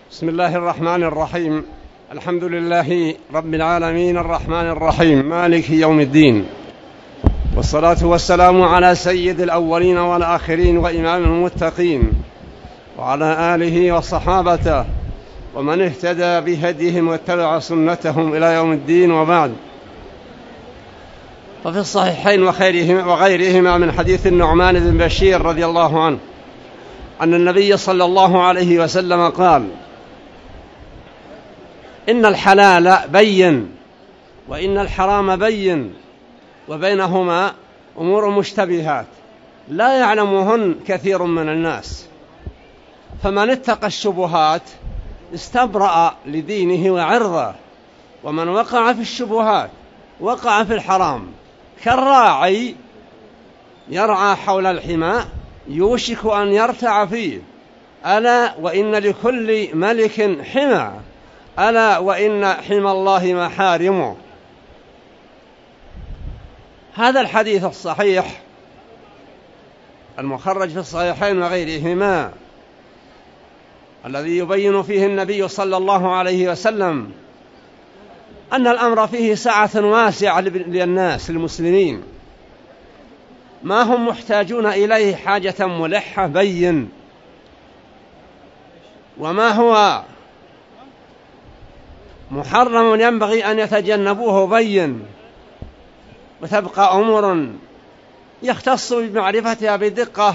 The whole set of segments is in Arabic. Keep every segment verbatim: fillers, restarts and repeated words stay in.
بسم الله الرحمن الرحيم. الحمد لله رب العالمين الرحمن الرحيم مالك يوم الدين، والصلاة والسلام على سيد الأولين والآخرين وإمام المتقين، وعلى آله وصحابته ومن اهتدى بهديهم واتبع سنتهم إلى يوم الدين، وبعد. ففي الصحيحين وغيرهما من حديث النعمان بن بشير رضي الله عنه أن النبي صلى الله عليه وسلم قال: إن الحلال بين وإن الحرام بين وبينهما أمور مشتبهات لا يعلمهن كثير من الناس، فمن اتقى الشبهات استبرأ لدينه وعرضه، ومن وقع في الشبهات وقع في الحرام، كالراعي يرعى حول الحمى يوشك أن يرتع فيه، ألا وإن لكل ملك حمى، ألا وإن حمى الله محارمه. هذا الحديث الصحيح المخرج في الصحيحين وغيرهما الذي يبين فيه النبي صلى الله عليه وسلم أن الأمر فيه سعة واسعة للناس المسلمين، ما هم محتاجون إليه حاجة ملحة بين، وما هو محرم ينبغي أن يتجنبوه بين، وتبقى أمور يختص بمعرفتها بدقة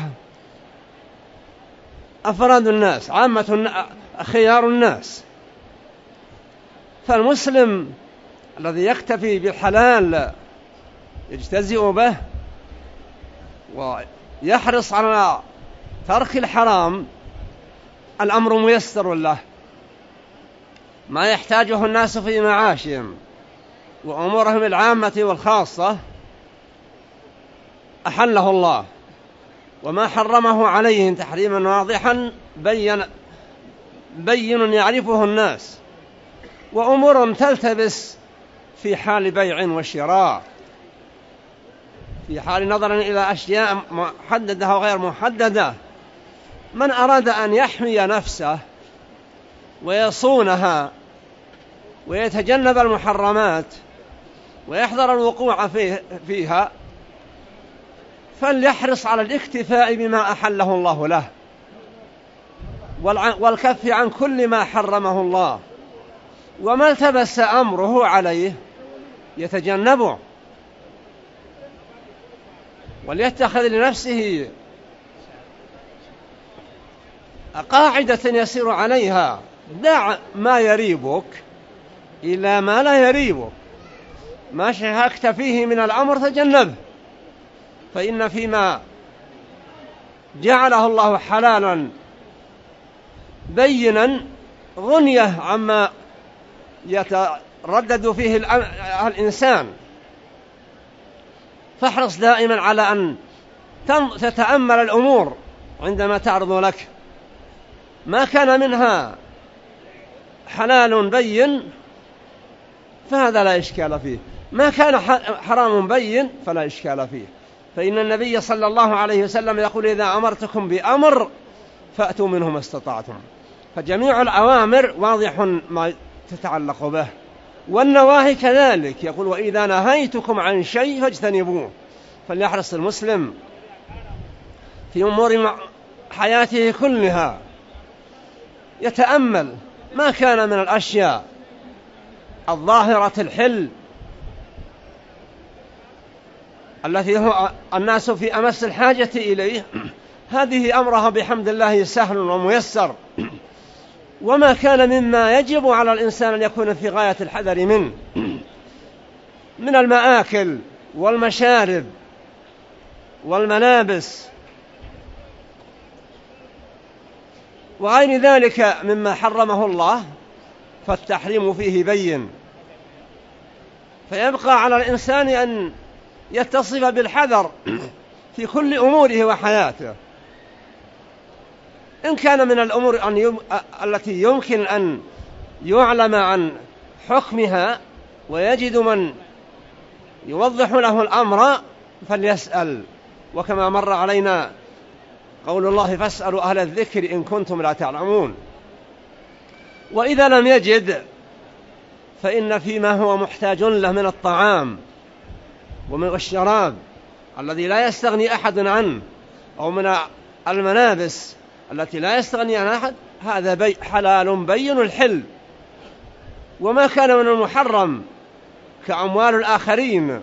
أفراد الناس، عامة خيار الناس. فالمسلم الذي يكتفي بالحلال يجتزئ به ويحرص على ترك الحرام الأمر ميسر له، ما يحتاجه الناس في معاشهم وأمورهم العامة والخاصة أحله الله، وما حرمه عليهم تحريما واضحا بين بين يعرفه الناس، وأمور تلتبس في حال بيع وشراء، في حال نظر إلى أشياء محددة وغير محددة. من أراد أن يحمي نفسه ويصونها ويتجنب المحرمات ويحذر الوقوع فيه فيها فليحرص على الاكتفاء بما أحله الله له، والكف عن كل ما حرمه الله، وما التبس أمره عليه يتجنبه، وليتخذ لنفسه قاعدة يسير عليها: دع ما يريبك إلى ما لا يريبك، ما شهكت فيه من الأمر تجنبه، فإن فيما جعله الله حلالا بينا غنية عما يتردد فيه الإنسان. فاحرص دائما على أن تتأمل الأمور عندما تعرض لك، ما كان منها حلال بين فهذا لا إشكال فيه، ما كان حرام بين فلا إشكال فيه، فإن النبي صلى الله عليه وسلم يقول: إذا أمرتكم بأمر فأتوا منه ما استطعتم. فجميع الأوامر واضح ما تتعلق به، والنواهي كذلك، يقول: وإذا نهيتكم عن شيء فاجتنبوه. فليحرص المسلم في أمور حياته كلها يتأمل ما كان من الأشياء الظاهرة الحل التي هو الناس في أمس الحاجة إليه، هذه أمرها بحمد الله سهل وميسر، وما كان مما يجب على الإنسان أن يكون في غاية الحذر منه من المآكل والمشارب والملابس وغير ذلك مما حرمه الله، فالتحريم فيه بين، فيبقى على الإنسان أن يتصف بالحذر في كل أموره وحياته. إن كان من الأمور أن يم... التي يمكن أن يعلم عن حكمها ويجد من يوضح له الأمر فليسأل، وكما مر علينا قول الله: فاسألوا أهل الذكر إن كنتم لا تعلمون. وإذا لم يجد فإن فيما هو محتاج له من الطعام ومن الشراب الذي لا يستغني أحد عنه، أو من الملابس التي لا يستغني عن أحد، هذا بي حلال بين الحل. وما كان من المحرم كأموال الآخرين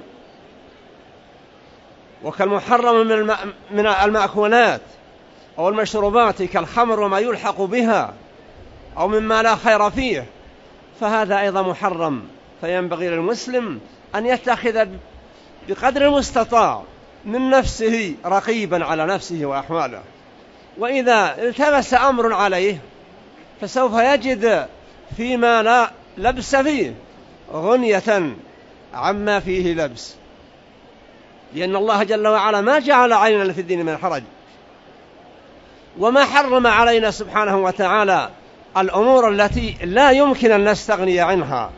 وكالمحرم من, من المأكولات أو المشروبات كالخمر وما يلحق بها أو مما لا خير فيه، فهذا أيضا محرم. فينبغي للمسلم أن يتخذ بقدر المستطاع من نفسه رقيبا على نفسه وأحواله، وإذا التبس أمر عليه فسوف يجد فيما لا لبس فيه غنية عما فيه لبس، لأن الله جل وعلا ما جعل علينا في الدين من حرج، وما حرم علينا سبحانه وتعالى الأمور التي لا يمكن أن نستغني عنها.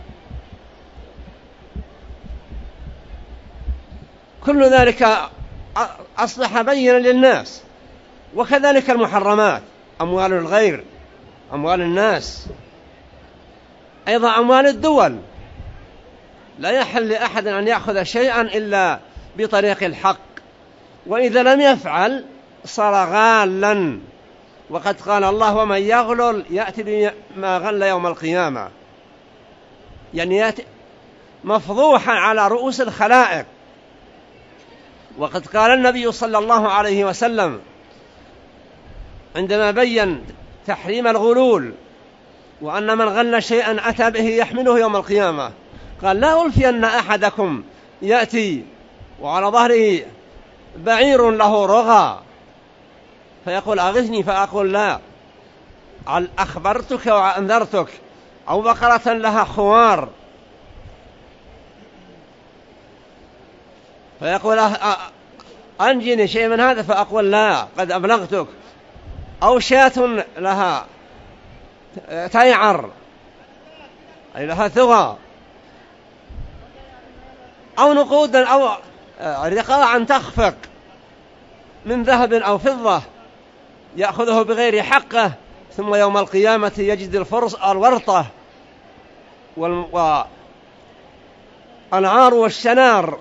كل ذلك أصبح بينا للناس. وكذلك المحرمات، أموال الغير، أموال الناس، أيضا أموال الدول، لا يحل لأحد أن يأخذ شيئا إلا بطريق الحق، وإذا لم يفعل صار غالا. وقد قال الله: ومن يغلل يأتي بما غل يوم القيامة، يعني يأتي مفضوحا على رؤوس الخلائق. وقد قال النبي صلى الله عليه وسلم عندما بين تحريم الغلول وأن من غل شيئا أتى به يحمله يوم القيامة، قال: لا ألفين أحدكم يأتي وعلى ظهره بعير له رغى فيقول: أغثني، فأقول: لا، أخبرتك وأنذرتك. أو بقرة لها خوار فيقول: أنجني شيء من هذا، فأقول: لا، قد أبلغتك. أو شاة لها تيعر أي لها ثغى، أو نقودا أو رقاعا تخفق من ذهب أو فضة يأخذه بغير حقه، ثم يوم القيامة يجد الفرص الورطة والعار والشنار،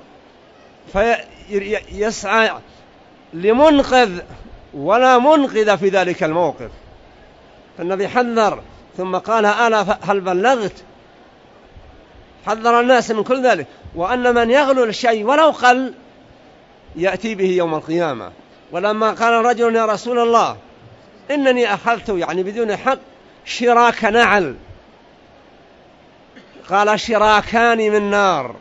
فيسعى لمنقذ ولا منقذ في ذلك الموقف. فالنبي حذر ثم قال: ألا هل بلغت؟ حذر الناس من كل ذلك، وأن من يغلو الشيء ولو قل يأتي به يوم القيامة. ولما قال رجل: يا رسول الله، إنني أخذت يعني بدون حق شراك نعل، قال: شراكان من نار.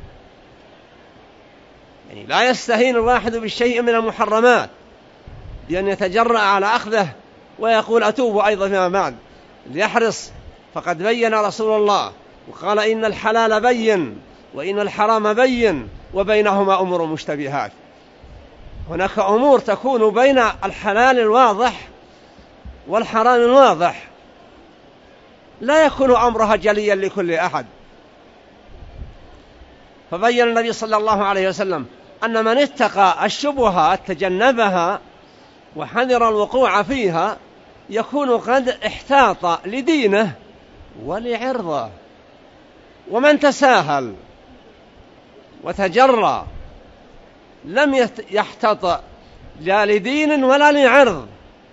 يعني لا يستهين الواحد بالشيء من المحرمات بأن يتجرأ على أخذه ويقول: أتوب أيضا فيما بعد. ليحرص، فقد بين رسول الله وقال: إن الحلال بين وإن الحرام بين وبينهما أمور مشتبهات. هناك أمور تكون بين الحلال الواضح والحرام الواضح، لا يكون أمرها جليا لكل أحد. فبين النبي صلى الله عليه وسلم أن من اتقى الشبهات تجنبها وحذر الوقوع فيها يكون قد احتاط لدينه ولعرضه. ومن تساهل وتجرى لم يحتط لا لدين ولا لعرض،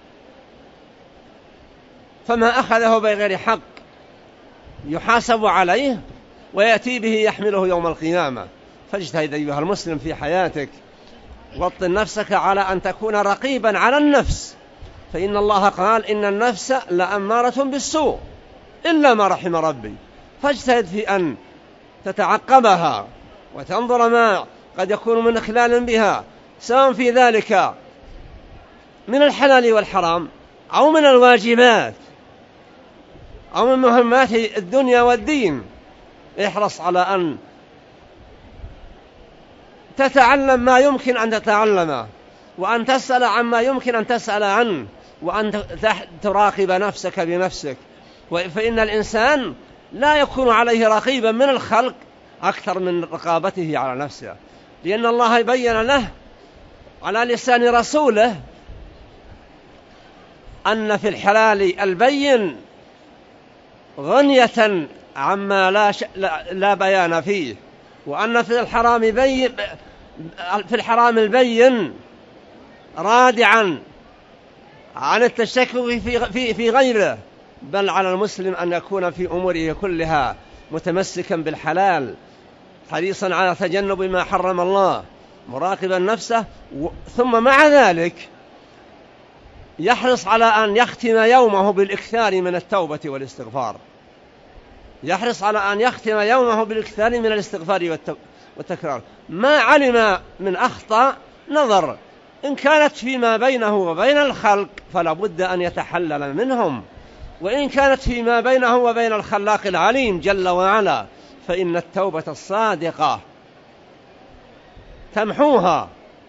فما أخذه بغير حق يحاسب عليه ويأتي به يحمله يوم القيامة. فاجتهد أيها المسلم في حياتك، وطن نفسك على أن تكون رقيبا على النفس، فإن الله قال: إن النفس لأمارة بالسوء إلا ما رحم ربي. فاجتهد في أن تتعقبها وتنظر ما قد يكون من إخلال بها، سواء في ذلك من الحلال والحرام أو من الواجبات أو من مهمات الدنيا والدين. احرص على أن تتعلم ما يمكن أن تتعلمه، وأن تسأل عما يمكن أن تسأل عنه، وأن تراقب نفسك بنفسك. فإن الإنسان لا يكون عليه رقيبا من الخلق أكثر من رقابته على نفسه، لأن الله بين له على لسان رسوله أن في الحلال البين غنية عما لا, ش... لا... لا بيان فيه، وأن في الحرام بين في الحرام البين رادعا عن التشكك في في في غيره، بل على المسلم أن يكون في أموره كلها متمسكا بالحلال، حريصا على تجنب ما حرم الله، مراقبا نفسه، ثم مع ذلك يحرص على أن يختم يومه بالإكثار من التوبة والاستغفار، يحرص على أن يختم يومه بالإكثار من الاستغفار والتكرار. ما علم من أخطاء نظر، إن كانت فيما بينه وبين الخلق فلا بد أن يتحلل منهم، وإن كانت فيما بينه وبين الخلاق العليم جل وعلا فإن التوبة الصادقة تمحوها.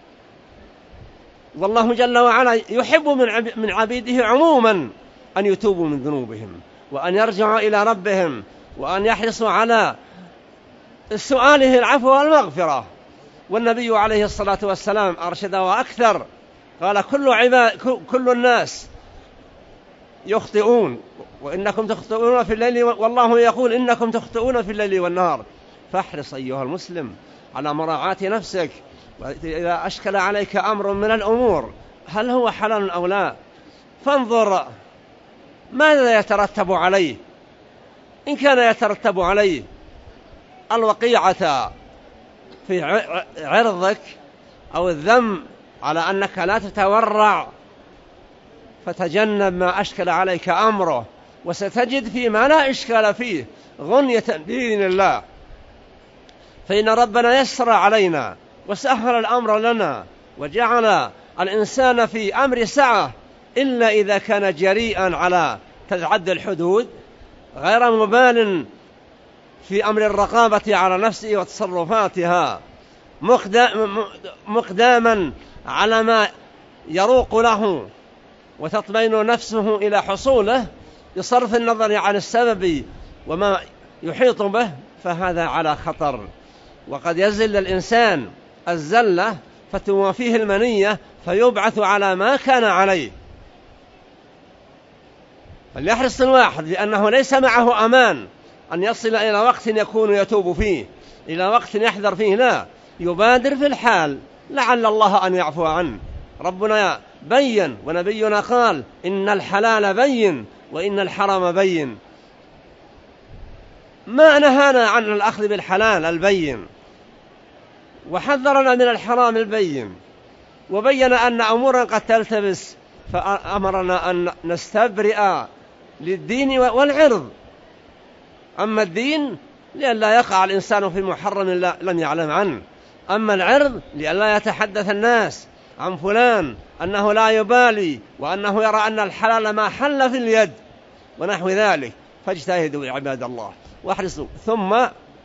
والله جل وعلا يحب من عبيده عموما أن يتوبوا من ذنوبهم وأن يرجعوا إلى ربهم وأن يحرصوا على سؤاله العفو والمغفرة. والنبي عليه الصلاة والسلام أرشد وأكثر، قال كل, عباد كل الناس يخطئون وإنكم تخطئون في الليل، والله يقول إنكم تخطئون في الليل والنهار، فاحرص أيها المسلم على مراعاة نفسك. وإذا أشكل عليك أمر من الأمور هل هو حلال أو لا، فانظر ماذا يترتب عليه. إن كان يترتب عليه الوقيعة في عرضك أو الذم على أنك لا تتورع، فتجنب ما أشكل عليك أمره، وستجد فيما لا إشكال فيه غنية بإذن الله. فإن ربنا يسر علينا وسهل الأمر لنا وجعل الإنسان في أمر سعة، إلا إذا كان جريئا على تتعدى الحدود، غير مبال في أمر الرقابة على نفسه وتصرفاتها، مقداما على ما يروق له وتطمئن نفسه إلى حصوله بصرف النظر عن السبب وما يحيط به، فهذا على خطر. وقد يزل الإنسان الزلة فتوافيه المنية فيبعث على ما كان عليه. فليحرص الواحد، لأنه ليس معه أمان أن يصل إلى وقت يكون يتوب فيه، إلى وقت يحذر فيه، لا، يبادر في الحال لعل الله أن يعفو عنه. ربنا بين ونبينا قال إن الحلال بين وإن الحرام بين، ما نهانا عن الأخذ بالحلال البين وحذرنا من الحرام البين، وبين أن أمورا قد تلتبس فأمرنا أن نستبرئ للدين والعرض. أما الدين لئلا يقع الإنسان في محرم لم يعلم عنه، أما العرض لئلا يتحدث الناس عن فلان أنه لا يبالي وأنه يرى أن الحلال ما حل في اليد ونحو ذلك. فاجتهدوا يا عباد الله واحرصوا، ثم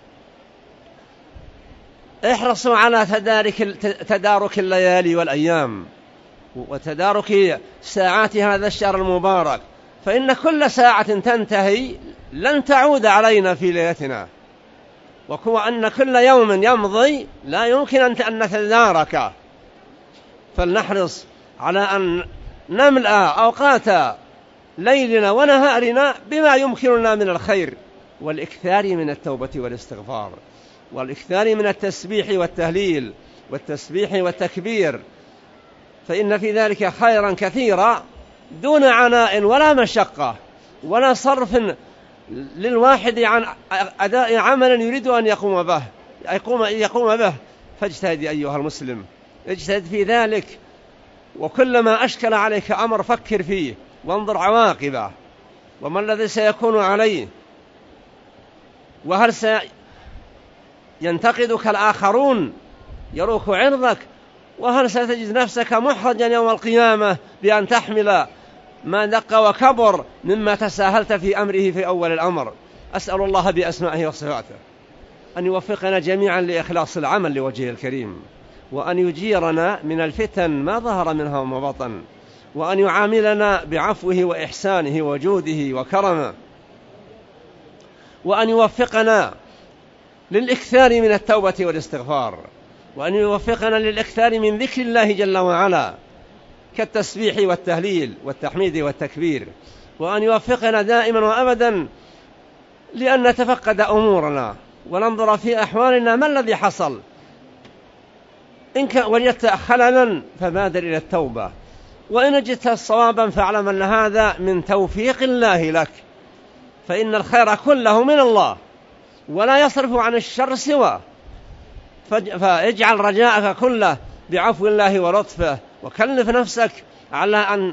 احرصوا على تدارك تدارك الليالي والأيام وتدارك ساعات هذا الشهر المبارك، فإن كل ساعة تنتهي لن تعود علينا في ليلتنا، وكو أن كل يوم يمضي لا يمكن أن نتداركه. فلنحرص على أن نملأ أوقات ليلنا ونهارنا بما يمكننا من الخير، والإكثار من التوبة والاستغفار، والإكثار من التسبيح والتهليل والتسبيح والتكبير، فإن في ذلك خيرا كثيرا دون عناء ولا مشقة ولا صرف للواحد عن أداء عمل يريد أن يقوم به يقوم, يقوم به. فاجتهد أيها المسلم، اجتهد في ذلك، وكلما أشكل عليك أمر فكر فيه وانظر عواقبه وما الذي سيكون عليه، وهل سينتقدك الآخرون يروك عرضك، وهل ستجد نفسك محرجا يوم القيامة بأن تحمل ما دق وكبر مما تساهلت في أمره في أول الأمر. أسأل الله بأسمائه وصفاته أن يوفقنا جميعا لإخلاص العمل لوجهه الكريم، وأن يجيرنا من الفتن ما ظهر منها وما بطن، وأن يعاملنا بعفوه وإحسانه وجوده وكرمه، وأن يوفقنا للإكثار من التوبة والاستغفار، وأن يوفقنا للإكثار من ذكر الله جل وعلا كالتسبيح والتهليل والتحميد والتكبير، وأن يوفقنا دائما وأبدا لأن نتفقد أمورنا وننظر في أحوالنا ما الذي حصل. إن وجدت خللا فبادر إلى التوبة، وإن وجدت صوابا فاعلم أن هذا من توفيق الله لك، فإن الخير كله من الله ولا يصرف عن الشر سواه. فاجعل رجاءك كله بعفو الله ولطفه، وكلف نفسك على أن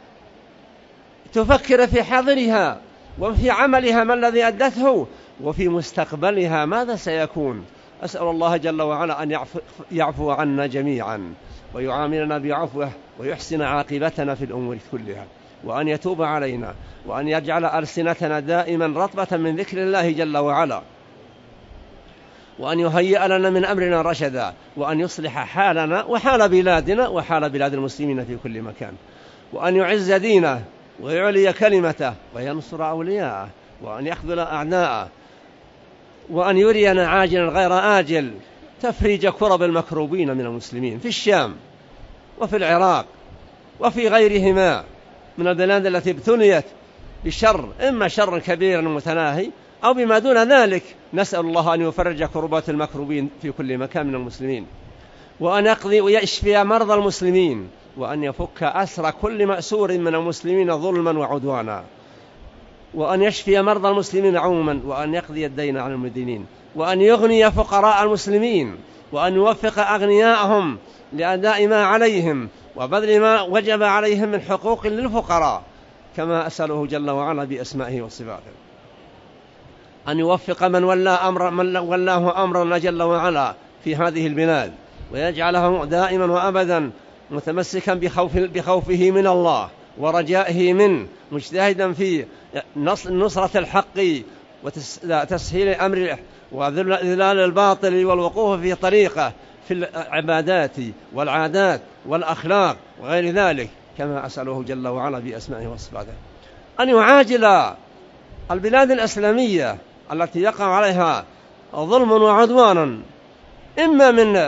تفكر في حاضرها وفي عملها ما الذي أدته، وفي مستقبلها ماذا سيكون. أسأل الله جل وعلا أن يعفو, يعفو عنا جميعا ويعاملنا بعفوه ويحسن عاقبتنا في الأمور كلها، وأن يتوب علينا، وأن يجعل ألسنتنا دائما رطبة من ذكر الله جل وعلا، وأن يهيئ لنا من أمرنا رشدا، وأن يصلح حالنا وحال بلادنا وحال بلاد المسلمين في كل مكان، وأن يعز دينه ويعلي كلمته وينصر أولياءه، وأن يخذل أعداءه، وأن يرينا عاجلا غير آجل تفريج كرب المكروبين من المسلمين في الشام وفي العراق وفي غيرهما من البلاد التي ابتليت بشر، إما شر كبير متناهي أو بما دون ذلك. نسأل الله أن يفرج كربات المكروبين في كل مكان من المسلمين، وأن يقضي ويشفي مرضى المسلمين، وأن يفك أسر كل مأسور من المسلمين ظلما وعدوانا، وأن يشفي مرضى المسلمين عموما، وأن يقضي الدين عن المدينين، وأن يغني فقراء المسلمين، وأن يوفق أغنياءهم لأداء ما عليهم وبذل ما وجب عليهم من حقوق للفقراء، كما أسأله جل وعلا بأسمائه وصفاته. أن يوفق من ولى أمر من ولاه أمرنا جل وعلا في هذه البلاد، ويجعله دائما وأبدا متمسكا بخوف بخوفه من الله ورجائه منه، مجتهدا في نصرة الحق وتسهيل أمره وذلال الباطل والوقوف في طريقه في العبادات والعادات والأخلاق وغير ذلك، كما أسأله جل وعلا بأسمائه وصفاته. أن يعاجل البلاد الإسلامية التي يقع عليها ظلم وعدوان، إما من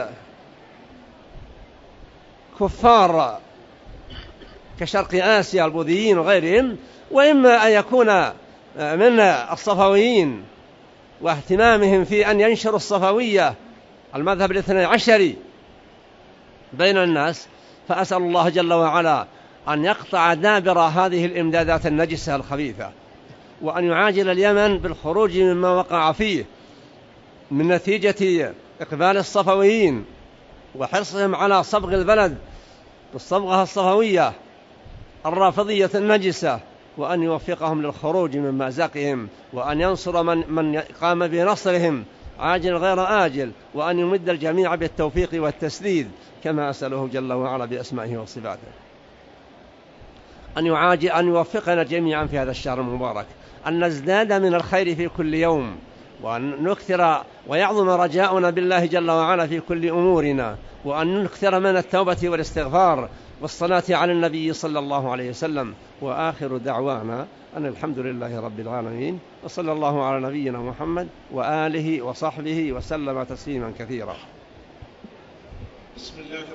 كفار كشرق آسيا البوذيين وغيرهم، وإما أن يكون من الصفويين واهتمامهم في أن ينشروا الصفوية المذهب الاثني عشري بين الناس. فأسأل الله جل وعلا أن يقطع دابر هذه الإمدادات النجسة الخبيثة، وأن يعاجل اليمن بالخروج مما وقع فيه من نتيجة إقبال الصفويين وحرصهم على صبغ البلد بالصبغة الصفوية الرافضية النجسة، وأن يوفقهم للخروج من مأزقهم، وأن ينصر من, من قام بنصرهم عاجل غير آجل، وأن يمد الجميع بالتوفيق والتسديد، كما أسأله جل وعلا بأسمائه وصفاته. أن يعاجل أن يوفقنا جميعا في هذا الشهر المبارك، أن نزداد من الخير في كل يوم، وأن نكثر ويعظم رجاؤنا بالله جل وعلا في كل أمورنا، وأن نكثر من التوبة والاستغفار والصلاة على النبي صلى الله عليه وسلم. وآخر دعوانا أن الحمد لله رب العالمين، وصلى الله على نبينا محمد وآله وصحبه وسلم تسليما كثيرا. بسم الله